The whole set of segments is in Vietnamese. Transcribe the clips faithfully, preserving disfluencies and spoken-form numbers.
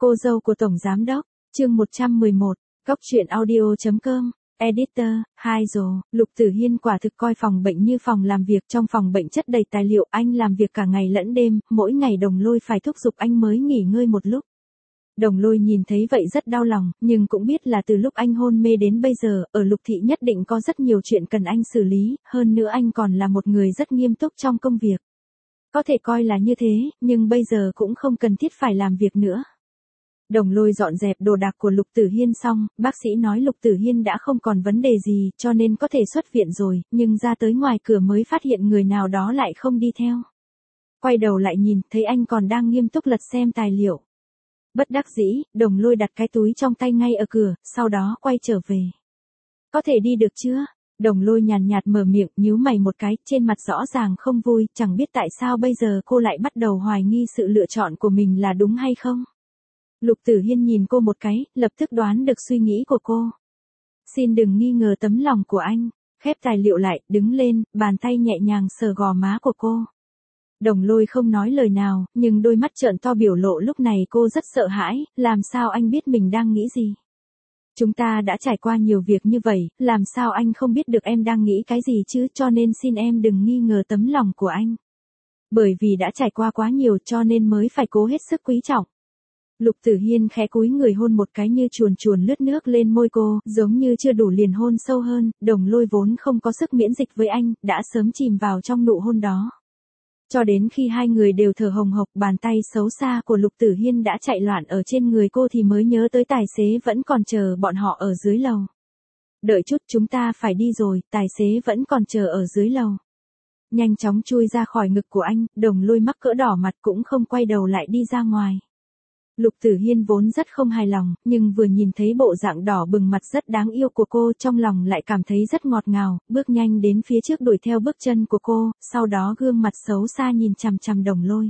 Cô dâu của Tổng Giám Đốc, chương một trăm mười một, Cóc truyện audio chấm com, Editor, hai rồi, Lục Tử Hiên quả thực coi phòng bệnh như phòng làm việc, trong phòng bệnh chất đầy tài liệu, anh làm việc cả ngày lẫn đêm, mỗi ngày Đồng Lôi phải thúc giục anh mới nghỉ ngơi một lúc. Đồng Lôi nhìn thấy vậy rất đau lòng, nhưng cũng biết là từ lúc anh hôn mê đến bây giờ, ở Lục Thị nhất định có rất nhiều chuyện cần anh xử lý, hơn nữa anh còn là một người rất nghiêm túc trong công việc. Có thể coi là như thế, nhưng bây giờ cũng không cần thiết phải làm việc nữa. Đồng Lôi dọn dẹp đồ đạc của Lục Tử Hiên xong, bác sĩ nói Lục Tử Hiên đã không còn vấn đề gì, cho nên có thể xuất viện rồi, nhưng ra tới ngoài cửa mới phát hiện người nào đó lại không đi theo. Quay đầu lại nhìn, thấy anh còn đang nghiêm túc lật xem tài liệu. Bất đắc dĩ, Đồng Lôi đặt cái túi trong tay ngay ở cửa, sau đó quay trở về. Có thể đi được chưa? Đồng Lôi nhàn nhạt mở miệng, nhíu mày một cái, trên mặt rõ ràng không vui, chẳng biết tại sao bây giờ cô lại bắt đầu hoài nghi sự lựa chọn của mình là đúng hay không. Lục Tử Hiên nhìn cô một cái, lập tức đoán được suy nghĩ của cô. Xin đừng nghi ngờ tấm lòng của anh, khép tài liệu lại, đứng lên, bàn tay nhẹ nhàng sờ gò má của cô. Đồng Lôi không nói lời nào, nhưng đôi mắt trợn to biểu lộ lúc này cô rất sợ hãi, làm sao anh biết mình đang nghĩ gì? Chúng ta đã trải qua nhiều việc như vậy, làm sao anh không biết được em đang nghĩ cái gì chứ, cho nên xin em đừng nghi ngờ tấm lòng của anh. Bởi vì đã trải qua quá nhiều cho nên mới phải cố hết sức quý trọng. Lục Tử Hiên khẽ cúi người hôn một cái như chuồn chuồn lướt nước lên môi cô, giống như chưa đủ liền hôn sâu hơn, Đồng Lôi vốn không có sức miễn dịch với anh, đã sớm chìm vào trong nụ hôn đó. Cho đến khi hai người đều thở hồng hộc, bàn tay xấu xa của Lục Tử Hiên đã chạy loạn ở trên người cô thì mới nhớ tới tài xế vẫn còn chờ bọn họ ở dưới lầu. Đợi chút, chúng ta phải đi rồi, tài xế vẫn còn chờ ở dưới lầu. Nhanh chóng chui ra khỏi ngực của anh, Đồng Lôi mắc cỡ đỏ mặt cũng không quay đầu lại đi ra ngoài. Lục Tử Hiên vốn rất không hài lòng, nhưng vừa nhìn thấy bộ dạng đỏ bừng mặt rất đáng yêu của cô, trong lòng lại cảm thấy rất ngọt ngào, bước nhanh đến phía trước đuổi theo bước chân của cô, sau đó gương mặt xấu xa nhìn chằm chằm Đồng Lôi.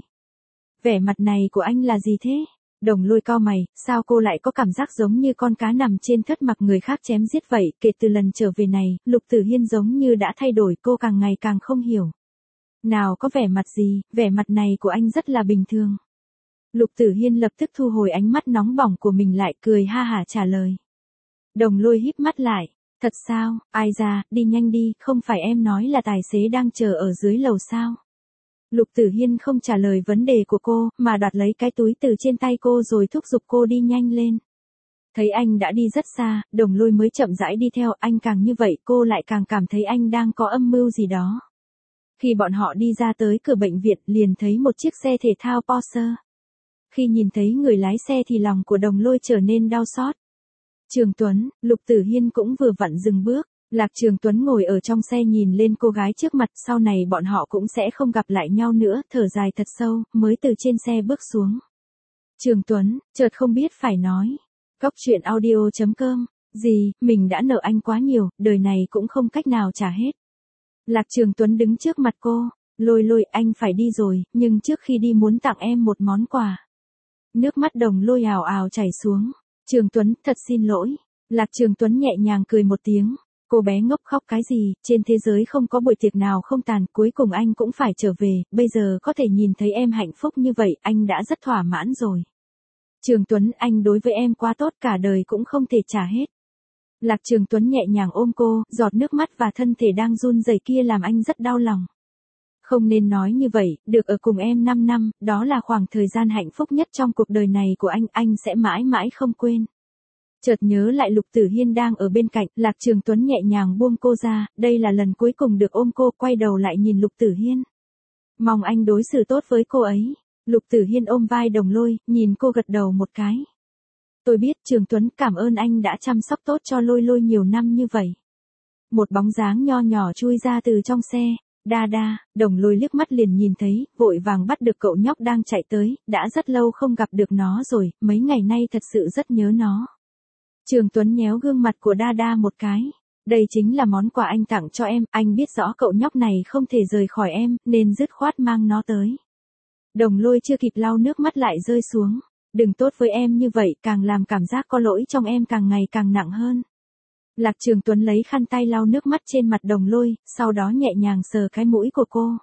Vẻ mặt này của anh là gì thế? Đồng Lôi cau mày, sao cô lại có cảm giác giống như con cá nằm trên thớt mặc người khác chém giết vậy? Kể từ lần trở về này, Lục Tử Hiên giống như đã thay đổi, cô càng ngày càng không hiểu. Nào có vẻ mặt gì, vẻ mặt này của anh rất là bình thường. Lục Tử Hiên lập tức thu hồi ánh mắt nóng bỏng của mình lại, cười ha hả trả lời. Đồng Lôi híp mắt lại, thật sao, ai ra, đi nhanh đi, không phải em nói là tài xế đang chờ ở dưới lầu sao? Lục Tử Hiên không trả lời vấn đề của cô, mà đoạt lấy cái túi từ trên tay cô rồi thúc giục cô đi nhanh lên. Thấy anh đã đi rất xa, Đồng Lôi mới chậm rãi đi theo, anh càng như vậy cô lại càng cảm thấy anh đang có âm mưu gì đó. Khi bọn họ đi ra tới cửa bệnh viện liền thấy một chiếc xe thể thao Porsche. Khi nhìn thấy người lái xe thì lòng của Đồng Lôi trở nên đau xót. Trường Tuấn, Lục Tử Hiên cũng vừa vặn dừng bước, Lạc Trường Tuấn ngồi ở trong xe nhìn lên cô gái trước mặt, sau này bọn họ cũng sẽ không gặp lại nhau nữa, thở dài thật sâu, mới từ trên xe bước xuống. Trường Tuấn, chợt không biết phải nói. Cóc truyện audio chấm com, gì, mình đã nợ anh quá nhiều, đời này cũng không cách nào trả hết. Lạc Trường Tuấn đứng trước mặt cô, Lôi Lôi, anh phải đi rồi, nhưng trước khi đi muốn tặng em một món quà. Nước mắt Đồng Lôi ào ào chảy xuống. Trường Tuấn, thật xin lỗi. Lạc Trường Tuấn nhẹ nhàng cười một tiếng. Cô bé ngốc khóc cái gì, trên thế giới không có buổi tiệc nào không tàn, cuối cùng anh cũng phải trở về, bây giờ có thể nhìn thấy em hạnh phúc như vậy, anh đã rất thỏa mãn rồi. Trường Tuấn, anh đối với em quá tốt, cả đời cũng không thể trả hết. Lạc Trường Tuấn nhẹ nhàng ôm cô, giọt nước mắt và thân thể đang run rẩy kia làm anh rất đau lòng. Không nên nói như vậy, được ở cùng em năm năm, đó là khoảng thời gian hạnh phúc nhất trong cuộc đời này của anh, anh sẽ mãi mãi không quên. Chợt nhớ lại Lục Tử Hiên đang ở bên cạnh, Lạc Trường Tuấn nhẹ nhàng buông cô ra, đây là lần cuối cùng được ôm cô, quay đầu lại nhìn Lục Tử Hiên. Mong anh đối xử tốt với cô ấy. Lục Tử Hiên ôm vai Đồng Lôi, nhìn cô gật đầu một cái. Tôi biết, Trường Tuấn, cảm ơn anh đã chăm sóc tốt cho Lôi Lôi nhiều năm như vậy. Một bóng dáng nho nhỏ chui ra từ trong xe. Đa đa, Đồng Lôi liếc mắt liền nhìn thấy, vội vàng bắt được cậu nhóc đang chạy tới, đã rất lâu không gặp được nó rồi, mấy ngày nay thật sự rất nhớ nó. Trường Tuấn nhéo gương mặt của Đa Đa một cái. Đây chính là món quà anh tặng cho em, anh biết rõ cậu nhóc này không thể rời khỏi em, nên dứt khoát mang nó tới. Đồng Lôi chưa kịp lau nước mắt lại rơi xuống. Đừng tốt với em như vậy, càng làm cảm giác có lỗi trong em càng ngày càng nặng hơn. Lạc Trường Tuấn lấy khăn tay lau nước mắt trên mặt Đồng Lôi, sau đó nhẹ nhàng sờ cái mũi của cô.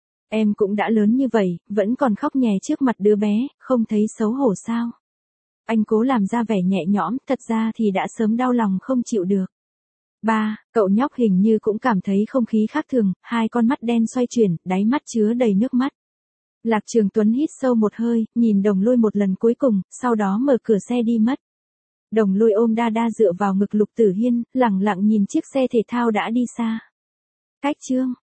Em cũng đã lớn như vậy, vẫn còn khóc nhè trước mặt đứa bé, không thấy xấu hổ sao? Anh cố làm ra vẻ nhẹ nhõm, thật ra thì đã sớm đau lòng không chịu được. Ba, cậu nhóc hình như cũng cảm thấy không khí khác thường, hai con mắt đen xoay chuyển, đáy mắt chứa đầy nước mắt. Lạc Trường Tuấn hít sâu một hơi, nhìn Đồng Lôi một lần cuối cùng, sau đó mở cửa xe đi mất. Đồng Lôi ôm đa đa dựa vào ngực Lục Tử Hiên, lẳng lặng nhìn chiếc xe thể thao đã đi xa. Cách chương